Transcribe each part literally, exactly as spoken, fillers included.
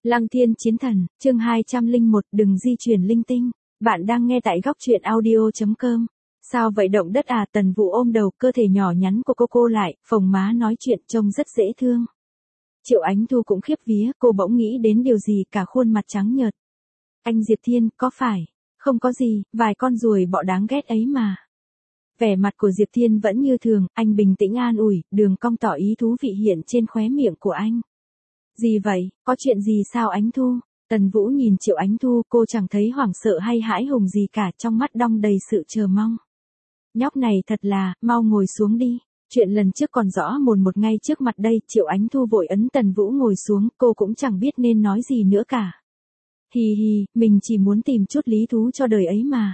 Lăng Thiên Chiến Thần, chương hai trăm lẻ một, đừng di chuyển linh tinh. Bạn đang nghe tại góc truyện audio chấm com. Sao vậy động đất à? Tần Vũ ôm đầu, cơ thể nhỏ nhắn của cô cô lại, phồng má nói chuyện trông rất dễ thương. Triệu Ánh Thu cũng khiếp vía, cô bỗng nghĩ đến điều gì, cả khuôn mặt trắng nhợt. Anh Diệp Thiên, có phải? Không có gì, vài con ruồi bọ đáng ghét ấy mà. Vẻ mặt của Diệp Thiên vẫn như thường, anh bình tĩnh an ủi, đường cong tỏ ý thú vị hiện trên khóe miệng của anh. Gì vậy, có chuyện gì sao Ánh Thu? Tần Vũ nhìn Triệu Ánh Thu, cô chẳng thấy hoảng sợ hay hãi hùng gì cả, trong mắt đong đầy sự chờ mong. Nhóc này thật là, mau ngồi xuống đi. Chuyện lần trước còn rõ mồn một ngay trước mặt đây. Triệu Ánh Thu vội ấn Tần Vũ ngồi xuống, cô cũng chẳng biết nên nói gì nữa cả. Hì hì, mình chỉ muốn tìm chút lý thú cho đời ấy mà.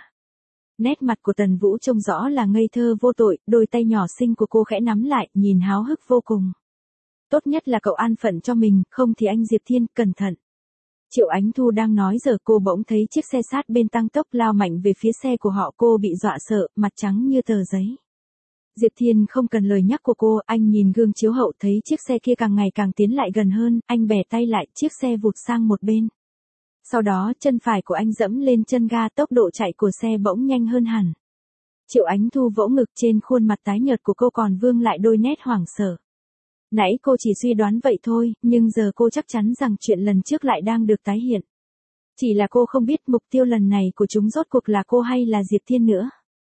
Nét mặt của Tần Vũ trông rõ là ngây thơ vô tội, đôi tay nhỏ xinh của cô khẽ nắm lại, nhìn háo hức vô cùng. Tốt nhất là cậu an phận cho mình, không thì anh Diệp Thiên, cẩn thận. Triệu Ánh Thu đang nói giờ cô bỗng thấy chiếc xe sát bên tăng tốc lao mạnh về phía xe của họ, cô bị dọa sợ, mặt trắng như tờ giấy. Diệp Thiên không cần lời nhắc của cô, anh nhìn gương chiếu hậu thấy chiếc xe kia càng ngày càng tiến lại gần hơn, anh bẻ tay lại, chiếc xe vụt sang một bên. Sau đó chân phải của anh dẫm lên chân ga, tốc độ chạy của xe bỗng nhanh hơn hẳn. Triệu Ánh Thu vỗ ngực, trên khuôn mặt tái nhợt của cô còn vương lại đôi nét hoảng sợ. Nãy cô chỉ suy đoán vậy thôi, nhưng giờ cô chắc chắn rằng chuyện lần trước lại đang được tái hiện. Chỉ là cô không biết mục tiêu lần này của chúng rốt cuộc là cô hay là Diệp Thiên nữa.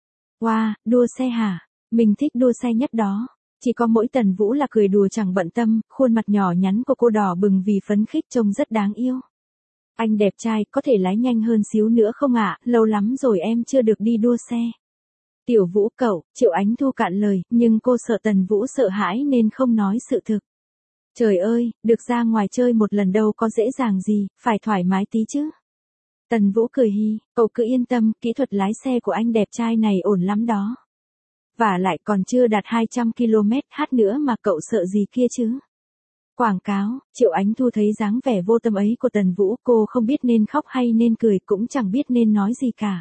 Wow, đua xe hả? Mình thích đua xe nhất đó. Chỉ có mỗi Tần Vũ là cười đùa chẳng bận tâm, khuôn mặt nhỏ nhắn của cô đỏ bừng vì phấn khích trông rất đáng yêu. Anh đẹp trai, có thể lái nhanh hơn xíu nữa không ạ? Lâu lắm rồi em chưa được đi đua xe. Tiểu Vũ cậu, Triệu Ánh Thu cạn lời, nhưng cô sợ Tần Vũ sợ hãi nên không nói sự thực. Trời ơi, được ra ngoài chơi một lần đâu có dễ dàng gì, phải thoải mái tí chứ. Tần Vũ cười hi, cậu cứ yên tâm, kỹ thuật lái xe của anh đẹp trai này ổn lắm đó. Và lại còn chưa đạt hai trăm ki lô mét hát nữa mà cậu sợ gì kia chứ. Quảng cáo, Triệu Ánh Thu thấy dáng vẻ vô tâm ấy của Tần Vũ, cô không biết nên khóc hay nên cười, cũng chẳng biết nên nói gì cả.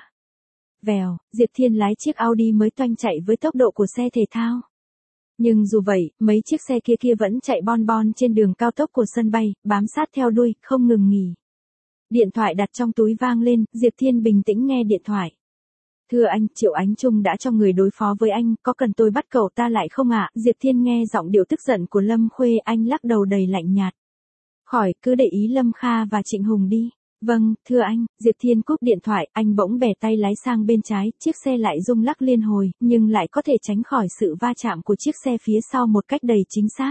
Vèo, Diệp Thiên lái chiếc Audi mới toanh chạy với tốc độ của xe thể thao. Nhưng dù vậy, mấy chiếc xe kia kia vẫn chạy bon bon trên đường cao tốc của sân bay, bám sát theo đuôi, không ngừng nghỉ. Điện thoại đặt trong túi vang lên, Diệp Thiên bình tĩnh nghe điện thoại. Thưa anh, Triệu Ánh Trung đã cho người đối phó với anh, có cần tôi bắt cậu ta lại không ạ? Diệp Thiên nghe giọng điệu tức giận của Lâm Khuê, anh lắc đầu đầy lạnh nhạt. Khỏi, cứ để ý Lâm Kha và Trịnh Hùng đi. Vâng, thưa anh, Diệp Thiên cúp điện thoại, anh bỗng bẻ tay lái sang bên trái, chiếc xe lại rung lắc liên hồi, nhưng lại có thể tránh khỏi sự va chạm của chiếc xe phía sau một cách đầy chính xác.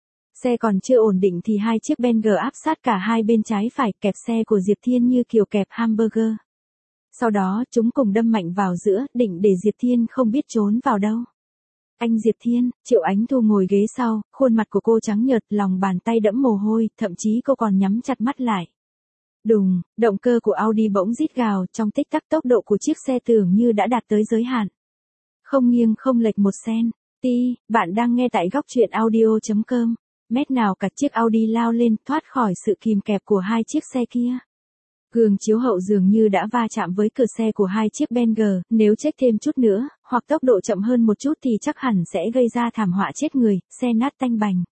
Xe còn chưa ổn định thì hai chiếc Bentley áp sát cả hai bên trái phải, kẹp xe của Diệp Thiên như kiểu kẹp hamburger. Sau đó, chúng cùng đâm mạnh vào giữa, định để Diệp Thiên không biết trốn vào đâu. Anh Diệp Thiên, Triệu Ánh Thu ngồi ghế sau, khuôn mặt của cô trắng nhợt, lòng bàn tay đẫm mồ hôi, thậm chí cô còn nhắm chặt mắt lại. Đùng, động cơ của Audi bỗng rít gào, trong tích tắc tốc độ của chiếc xe tưởng như đã đạt tới giới hạn. Không nghiêng không lệch một sen. Ti, bạn đang nghe tại góc truyện audio chấm com. Mét nào cả chiếc Audi lao lên, thoát khỏi sự kìm kẹp của hai chiếc xe kia. Gương chiếu hậu dường như đã va chạm với cửa xe của hai chiếc Bentley, nếu chết thêm chút nữa, hoặc tốc độ chậm hơn một chút thì chắc hẳn sẽ gây ra thảm họa chết người, xe nát tanh bành.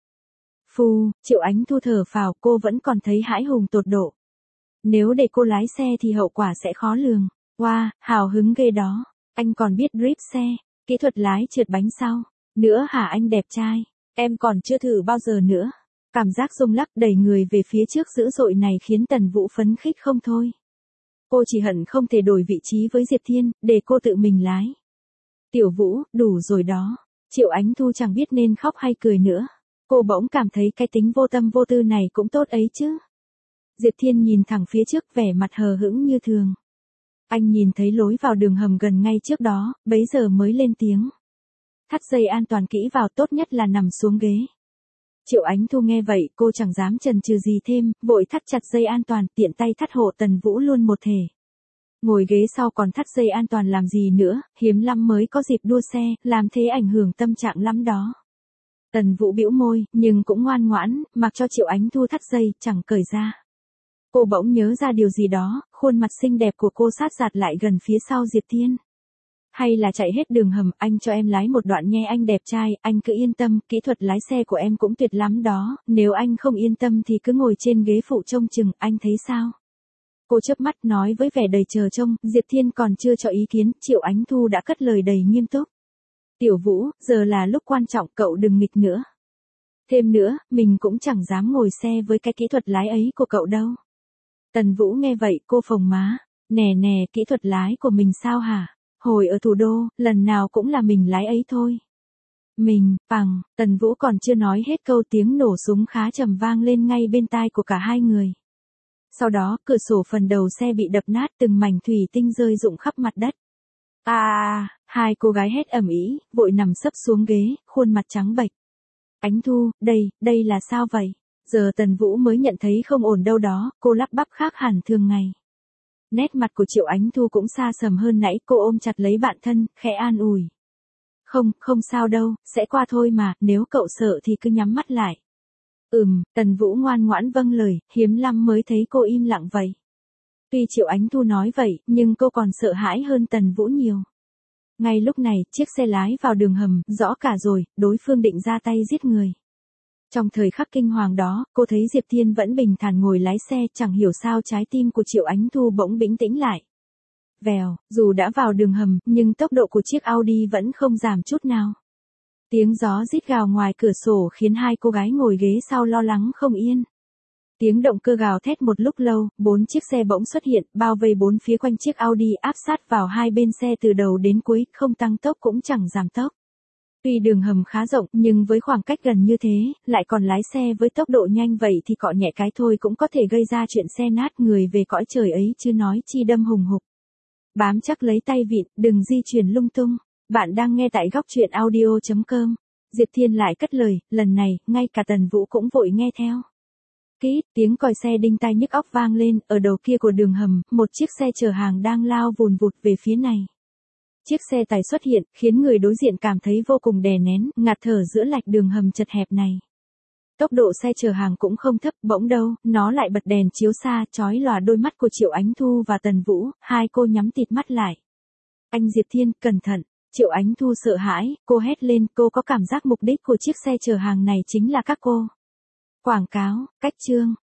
Phù, Triệu Ánh Thu thở phào, cô vẫn còn thấy hãi hùng tột độ. Nếu để cô lái xe thì hậu quả sẽ khó lường. Wow, hào hứng ghê đó. Anh còn biết drift xe, kỹ thuật lái trượt bánh sau. Nữa hả anh đẹp trai? Em còn chưa thử bao giờ nữa. Cảm giác rung lắc đẩy người về phía trước dữ dội này khiến Tần Vũ phấn khích không thôi. Cô chỉ hận không thể đổi vị trí với Diệp Thiên, để cô tự mình lái. Tiểu Vũ, đủ rồi đó. Triệu Ánh Thu chẳng biết nên khóc hay cười nữa. Cô bỗng cảm thấy cái tính vô tâm vô tư này cũng tốt ấy chứ. Diệp Thiên nhìn thẳng phía trước, vẻ mặt hờ hững như thường. Anh nhìn thấy lối vào đường hầm gần ngay trước đó, bấy giờ mới lên tiếng. Thắt dây an toàn kỹ vào, tốt nhất là nằm xuống ghế. Triệu Ánh Thu nghe vậy, cô chẳng dám chần chừ gì thêm, vội thắt chặt dây an toàn, tiện tay thắt hộ Tần Vũ luôn một thể. Ngồi ghế sau còn thắt dây an toàn làm gì nữa, hiếm lắm mới có dịp đua xe, làm thế ảnh hưởng tâm trạng lắm đó. Tần Vũ bĩu môi, nhưng cũng ngoan ngoãn, mặc cho Triệu Ánh Thu thắt dây, chẳng cởi ra. Cô bỗng nhớ ra điều gì đó, khuôn mặt xinh đẹp của cô sát giạt lại gần phía sau Diệp Thiên. Hay là chạy hết đường hầm, anh cho em lái một đoạn nghe anh đẹp trai, anh cứ yên tâm, kỹ thuật lái xe của em cũng tuyệt lắm đó, nếu anh không yên tâm thì cứ ngồi trên ghế phụ trông chừng, anh thấy sao? Cô chớp mắt nói với vẻ đầy chờ trông, Diệp Thiên còn chưa cho ý kiến, Triệu Ánh Thu đã cất lời đầy nghiêm túc. Tiểu Vũ, giờ là lúc quan trọng, cậu đừng nghịch nữa. Thêm nữa, mình cũng chẳng dám ngồi xe với cái kỹ thuật lái ấy của cậu đâu. Tần Vũ nghe vậy, cô phồng má. Nè nè, kỹ thuật lái của mình sao hả? Hồi ở thủ đô, lần nào cũng là mình lái ấy thôi. Mình, bằng, Tần Vũ còn chưa nói hết câu tiếng nổ súng khá trầm vang lên ngay bên tai của cả hai người. Sau đó, cửa sổ phần đầu xe bị đập nát, từng mảnh thủy tinh rơi rụng khắp mặt đất. À, à, hai cô gái hét ầm ĩ, vội nằm sấp xuống ghế, khuôn mặt trắng bệch. Ánh Thu, đây, đây là sao vậy? Giờ Tần Vũ mới nhận thấy không ổn đâu đó, cô lắp bắp khác hẳn thường ngày. Nét mặt của Triệu Ánh Thu cũng xa sầm hơn nãy, cô ôm chặt lấy bạn thân, khẽ an ủi. Không, không sao đâu, sẽ qua thôi mà, nếu cậu sợ thì cứ nhắm mắt lại. Ừm, Tần Vũ ngoan ngoãn vâng lời, hiếm lắm mới thấy cô im lặng vậy. Tuy Triệu Ánh Thu nói vậy, nhưng cô còn sợ hãi hơn Tần Vũ nhiều. Ngay lúc này, chiếc xe lái vào đường hầm, rõ cả rồi, đối phương định ra tay giết người. Trong thời khắc kinh hoàng đó, cô thấy Diệp Thiên vẫn bình thản ngồi lái xe, chẳng hiểu sao trái tim của Triệu Ánh Thu bỗng bĩnh tĩnh lại. Vèo, dù đã vào đường hầm, nhưng tốc độ của chiếc Audi vẫn không giảm chút nào. Tiếng gió rít gào ngoài cửa sổ khiến hai cô gái ngồi ghế sau lo lắng không yên. Tiếng động cơ gào thét một lúc lâu, bốn chiếc xe bỗng xuất hiện, bao vây bốn phía quanh chiếc Audi, áp sát vào hai bên xe từ đầu đến cuối, không tăng tốc cũng chẳng giảm tốc. Tuy đường hầm khá rộng, nhưng với khoảng cách gần như thế, lại còn lái xe với tốc độ nhanh vậy thì cọ nhẹ cái thôi cũng có thể gây ra chuyện xe nát người về cõi trời ấy chứ nói chi đâm hùng hục. Bám chắc lấy tay vịn, đừng di chuyển lung tung. Bạn đang nghe tại góc truyện audio chấm com. Diệp Thiên lại cất lời, lần này, ngay cả Tần Vũ cũng vội nghe theo. Kít, tiếng còi xe đinh tai nhức óc vang lên, ở đầu kia của đường hầm, một chiếc xe chở hàng đang lao vùn vụt về phía này. Chiếc xe tải xuất hiện, khiến người đối diện cảm thấy vô cùng đè nén, ngạt thở giữa lạch đường hầm chật hẹp này. Tốc độ xe chở hàng cũng không thấp, bỗng đâu, nó lại bật đèn chiếu xa, chói lòa đôi mắt của Triệu Ánh Thu và Tần Vũ, hai cô nhắm tịt mắt lại. Anh Diệp Thiên, cẩn thận. Triệu Ánh Thu sợ hãi, cô hét lên, cô có cảm giác mục đích của chiếc xe chở hàng này chính là các cô. Quảng cáo, cách chương,